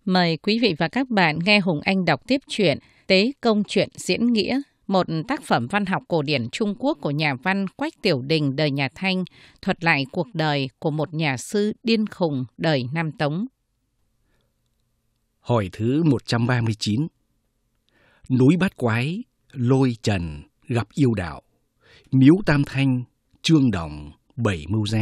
Mời quý vị và các bạn nghe Hùng Anh đọc tiếp truyện Tế Công Truyện Diễn Nghĩa, một tác phẩm văn học cổ điển Trung Quốc của nhà văn Quách Tiểu Đình đời nhà Thanh, thuật lại cuộc đời của một nhà sư điên khùng đời Nam Tống. Hồi thứ 139. Núi Bát Quái, Lôi Trần gặp yêu đạo, Miếu Tam Thanh, Trương Đồng, 7 mưu gen.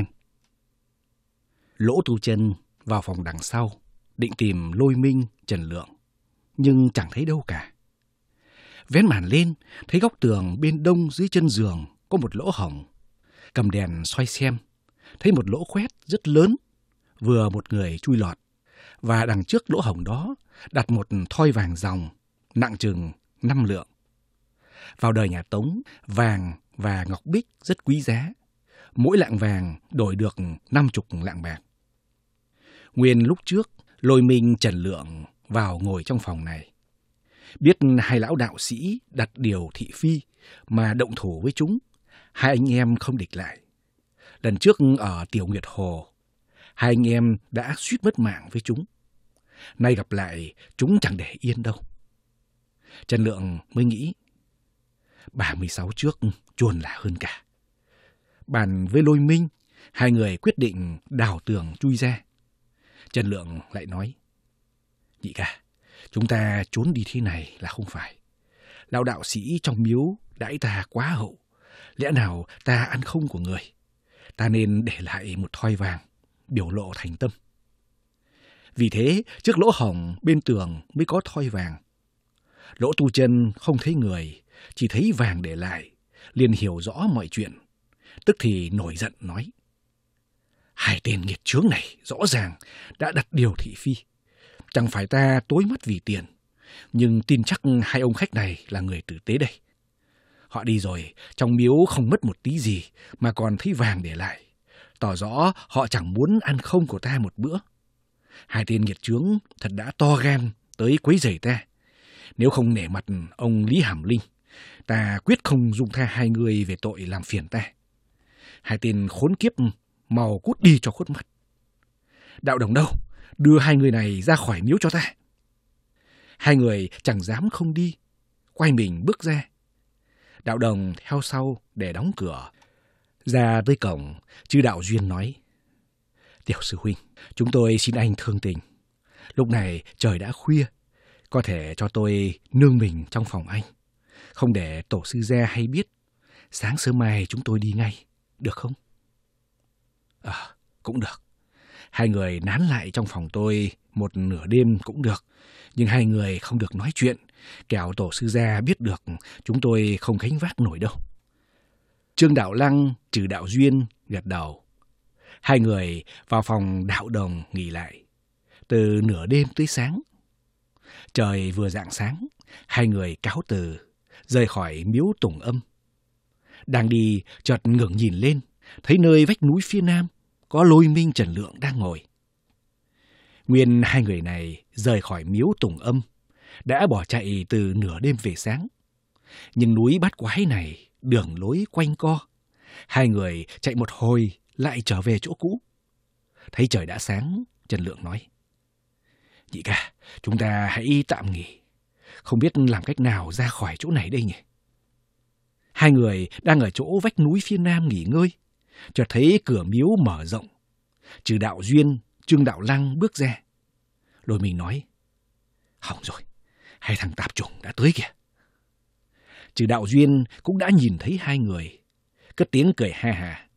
Lỗ Tu Chân vào phòng đằng sau, định tìm Lôi Minh, Trần Lượng, nhưng chẳng thấy đâu cả. Vén màn lên, thấy góc tường bên đông dưới chân giường có một lỗ hổng. Cầm đèn xoay xem, thấy một lỗ khoét rất lớn, vừa một người chui lọt, và đằng trước lỗ hổng đó đặt một thoi vàng ròng, nặng chừng 5 lượng. Vào đời nhà Tống, vàng và ngọc bích rất quý giá, mỗi lạng vàng đổi được 50 lạng bạc. Nguyên lúc trước, Lôi Minh, Trần Lượng vào ngồi trong phòng này. Biết hai lão đạo sĩ đặt điều thị phi mà động thủ với chúng, hai anh em không địch lại. Lần trước ở Tiểu Nguyệt Hồ, hai anh em đã suýt mất mạng với chúng. Nay gặp lại, chúng chẳng để yên đâu. Trần Lượng mới nghĩ, 36 trước chuồn là hơn cả. Bàn với Lôi Minh, hai người quyết định đào tường chui ra. Trần Lượng lại nói, nhị ca, chúng ta trốn đi thế này là không phải. Lão đạo sĩ trong miếu đãi ta quá hậu, lẽ nào ta ăn không của người. Ta nên để lại một thoi vàng, biểu lộ thành tâm. Vì thế, trước lỗ hổng bên tường mới có thoi vàng. Lỗ Tu Chân không thấy người, chỉ thấy vàng để lại, liền hiểu rõ mọi chuyện. Tức thì nổi giận nói, hai tên nghiệt chướng này rõ ràng đã đặt điều thị phi. Chẳng phải ta tối mắt vì tiền, nhưng tin chắc hai ông khách này là người tử tế đây. Họ đi rồi, trong miếu không mất một tí gì mà còn thấy vàng để lại, tỏ rõ họ chẳng muốn ăn không của ta một bữa. Hai tên nghiệt chướng thật đã to gan tới quấy rầy ta. Nếu không nể mặt ông Lý Hàm Linh, ta quyết không dung tha hai người về tội làm phiền ta. Hai tên khốn kiếp mau cút đi cho khuất mắt. Đạo Đồng đâu? Đưa hai người này ra khỏi miếu cho ta. Hai người chẳng dám không đi, quay mình bước ra. Đạo Đồng theo sau để đóng cửa. Ra tới cổng, chư Đạo Duyên nói, tiểu sư huynh, chúng tôi xin anh thương tình. Lúc này trời đã khuya, có thể cho tôi nương mình trong phòng anh, không để tổ sư gia hay biết. Sáng sớm mai chúng tôi đi ngay, được không? Cũng được. Hai người nán lại trong phòng tôi một nửa đêm cũng được, nhưng hai người không được nói chuyện, kẻo tổ sư gia biết được chúng tôi không gánh vác nổi đâu. Trương Đạo Lăng, trừ Đạo Duyên gật đầu. Hai người vào phòng Đạo Đồng nghỉ lại. Từ nửa đêm tới sáng. Trời vừa rạng sáng, hai người cáo từ, rời khỏi miếu Tùng Âm. Đang đi, chợt ngẩng nhìn lên, thấy nơi vách núi phía nam có Lôi Minh, Trần Lượng đang ngồi. Nguyên hai người này rời khỏi miếu Tùng Âm, đã bỏ chạy từ nửa đêm về sáng. Nhưng núi Bát Quái này đường lối quanh co, hai người chạy một hồi lại trở về chỗ cũ. Thấy trời đã sáng, Trần Lượng nói, nhị ca, chúng ta hãy tạm nghỉ, không biết làm cách nào ra khỏi chỗ này đây nhỉ? Hai người đang ở chỗ vách núi phía nam nghỉ ngơi, chợt thấy cửa miếu mở rộng. Trừ Đạo Duyên, Trương Đạo Lăng bước ra. Lôi Minh nói, hỏng rồi, hai thằng tạp chủng đã tới kìa. Trừ Đạo Duyên cũng đã nhìn thấy hai người, cất tiếng cười ha ha.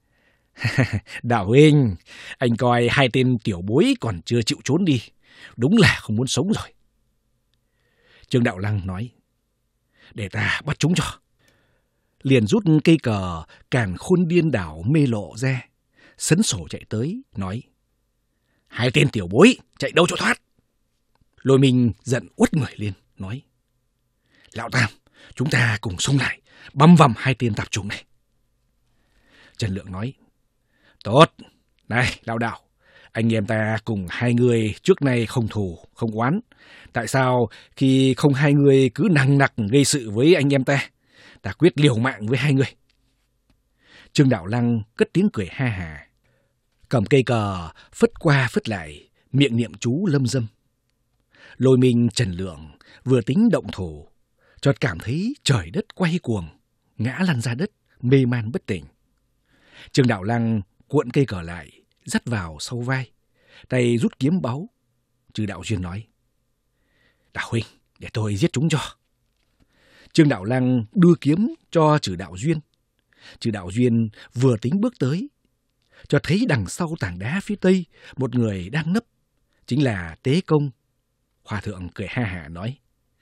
Đạo huynh, anh coi hai tên tiểu bối còn chưa chịu trốn đi, đúng là không muốn sống rồi. Trương Đạo Lăng nói, để ta bắt chúng cho. Liền rút cây cờ Càn Khôn Điên Đảo Mê Lộ ra, sấn sổ chạy tới, nói, hai tên tiểu bối chạy đâu cho thoát. Lôi Minh giận uất người lên, nói, Lão Tam, chúng ta cùng xông lại, băm vằm hai tên tạp chủng này. Trần Lượng nói, tốt, này Lão Đạo, anh em ta cùng hai người trước nay không thù, không oán. Tại sao khi không hai người cứ nằng nặc gây sự với anh em ta? Ta quyết liều mạng với hai người. Trương Đạo Lăng cất tiếng cười ha hà, cầm cây cờ phất qua phất lại, miệng niệm chú lâm dâm. Lôi Minh Trần Lượng vừa tính động thủ, chợt cảm thấy trời đất quay cuồng, ngã lăn ra đất, mê man bất tỉnh. Trương Đạo Lăng cuộn cây cờ lại, dắt vào sau vai, tay rút kiếm báu. Trừ Đạo Duyên nói: Đạo huynh, để tôi giết chúng cho. Trương Đạo Lăng đưa kiếm cho Trừ Đạo Duyên. Trừ Đạo Duyên vừa tính bước tới, chợt thấy đằng sau tảng đá phía tây một người đang nấp, chính là Tế Công. Hòa thượng cười ha hả nói: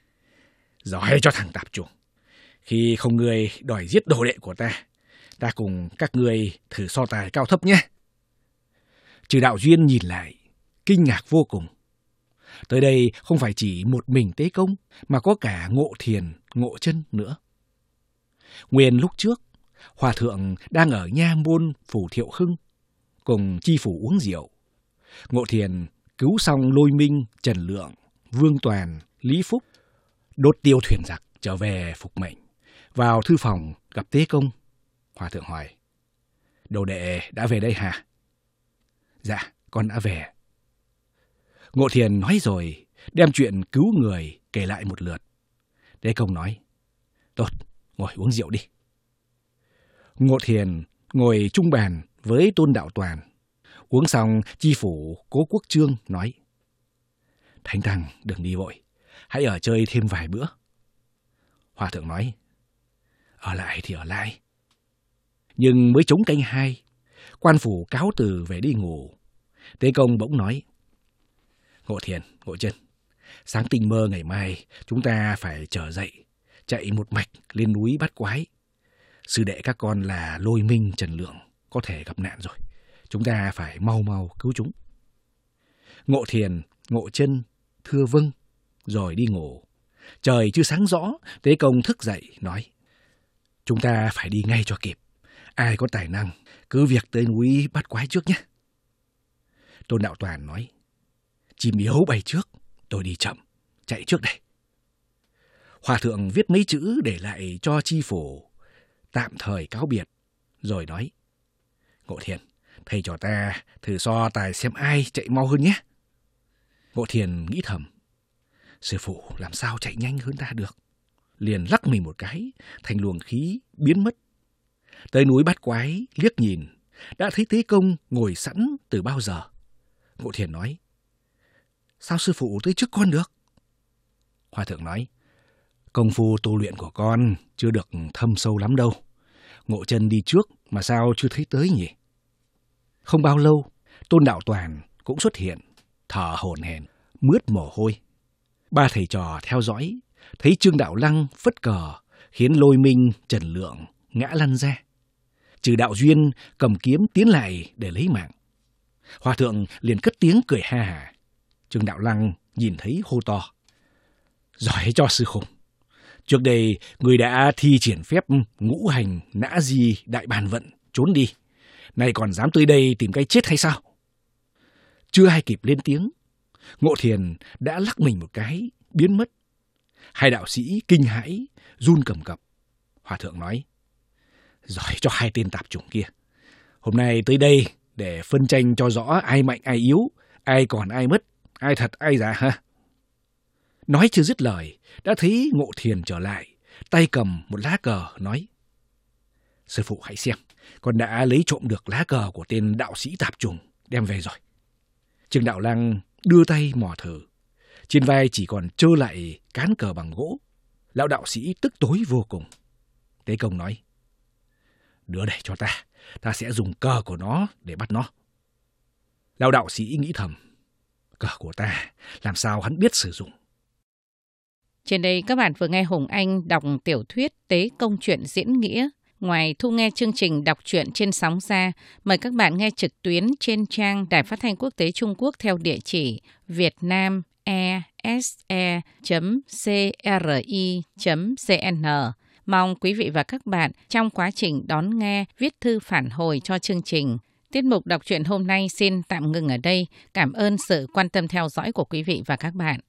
Giỏi cho thằng tạp chủng, khi không ngươi đòi giết đồ đệ của ta cùng các ngươi thử so tài cao thấp nhé. Trừ Đạo Duyên nhìn lại, kinh ngạc vô cùng. Tới đây không phải chỉ một mình Tế Công, mà có cả Ngộ Thiền, Ngộ Chân nữa. Nguyên lúc trước, Hòa thượng đang ở nha môn Phủ Thiệu Hưng, cùng chi phủ uống rượu. Ngộ Thiền cứu xong Lôi Minh, Trần Lượng, Vương Toàn, Lý Phúc, đốt tiêu thuyền giặc trở về phục mệnh. Vào thư phòng gặp Tế Công. Hòa thượng hỏi: Đồ đệ đã về đây hả? Dạ, con đã về. Ngộ Thiền nói rồi, đem chuyện cứu người kể lại một lượt. Tế Công nói: Tốt, ngồi uống rượu đi. Ngộ Thiền ngồi chung bàn với Tôn Đạo Toàn. Uống xong, chi phủ Cố Quốc Trương nói: Thánh Tăng đừng đi vội, hãy ở chơi thêm vài bữa. Hòa thượng nói: Ở lại thì ở lại. Nhưng mới trống canh 2, quan phủ cáo từ về đi ngủ. Tế Công bỗng nói: Ngộ Thiền, Ngộ Chân, sáng tinh mơ ngày mai chúng ta phải trở dậy, chạy một mạch lên núi Bát Quái. Sư đệ các con là Lôi Minh, Trần Lượng có thể gặp nạn rồi, chúng ta phải mau mau cứu chúng. Ngộ Thiền, Ngộ Chân thưa vâng, rồi đi ngủ. Trời chưa sáng rõ, Tế Công thức dậy nói: Chúng ta phải đi ngay cho kịp. Ai có tài năng cứ việc tới núi Bát Quái trước nhé. Tôn Đạo Toàn nói: Chim yếu bay trước, tôi đi chậm, chạy trước đây. Hòa thượng viết mấy chữ để lại cho chi phủ, tạm thời cáo biệt, rồi nói: Ngộ Thiền, thầy trò ta thử so tài xem ai chạy mau hơn nhé. Ngộ Thiền nghĩ thầm: Sư phụ làm sao chạy nhanh hơn ta được. Liền lắc mình một cái, thành luồng khí biến mất. Tới núi Bát Quái liếc nhìn, đã thấy Tế Công ngồi sẵn từ bao giờ. Ngộ Thiền nói: Sao sư phụ tới trước con được? Hòa thượng nói: Công phu tu luyện của con chưa được thâm sâu lắm đâu. Ngộ Chân đi trước mà sao chưa thấy tới nhỉ? Không bao lâu, Tôn Đạo Toàn cũng xuất hiện, thở hổn hển, mướt mồ hôi. Ba thầy trò theo dõi, thấy Trương Đạo Lăng phất cờ, khiến Lôi Minh, Trần Lượng ngã lăn ra. Trừ Đạo Duyên cầm kiếm tiến lại để lấy mạng. Hòa thượng liền cất tiếng cười ha hả. Trương Đạo Lăng nhìn thấy hô to: Giỏi cho sư khủng! Trước đây người đã thi triển phép ngũ hành nã di đại bàn vận trốn đi, nay còn dám tới đây tìm cái chết hay sao? Chưa ai kịp lên tiếng, Ngộ Thiền đã lắc mình một cái biến mất. Hai đạo sĩ kinh hãi run cầm cập. Hòa thượng nói: Giỏi cho hai tên tạp chủng kia! Hôm nay tới đây để phân tranh cho rõ ai mạnh ai yếu, ai còn ai mất, ai thật ai giả ha. Nói chưa dứt lời, đã thấy Ngộ Thiền trở lại, tay cầm một lá cờ, nói: Sư phụ hãy xem, con đã lấy trộm được lá cờ của tên đạo sĩ tạp chủng đem về rồi. Trương Đạo Lăng đưa tay mò thử, trên vai chỉ còn trơ lại cán cờ bằng gỗ. Lão đạo sĩ tức tối vô cùng. Tế Công nói: Đưa đây cho ta sẽ dùng cờ của nó để bắt nó. Lão đạo sĩ nghĩ thầm: Cờ của ta, làm sao hắn biết sử dụng. Trên đây các bạn vừa nghe Hùng Anh đọc tiểu thuyết Tế Công truyện diễn nghĩa. Ngoài thu nghe chương trình đọc truyện trên sóng ra, mời các bạn nghe trực tuyến trên trang Đài Phát thanh Quốc tế Trung Quốc theo địa chỉ vietnamese.cri.cn. Mong quý vị và các bạn trong quá trình đón nghe viết thư phản hồi cho chương trình. Tiết mục đọc truyện hôm nay xin tạm ngừng ở đây. Cảm ơn sự quan tâm theo dõi của quý vị và các bạn.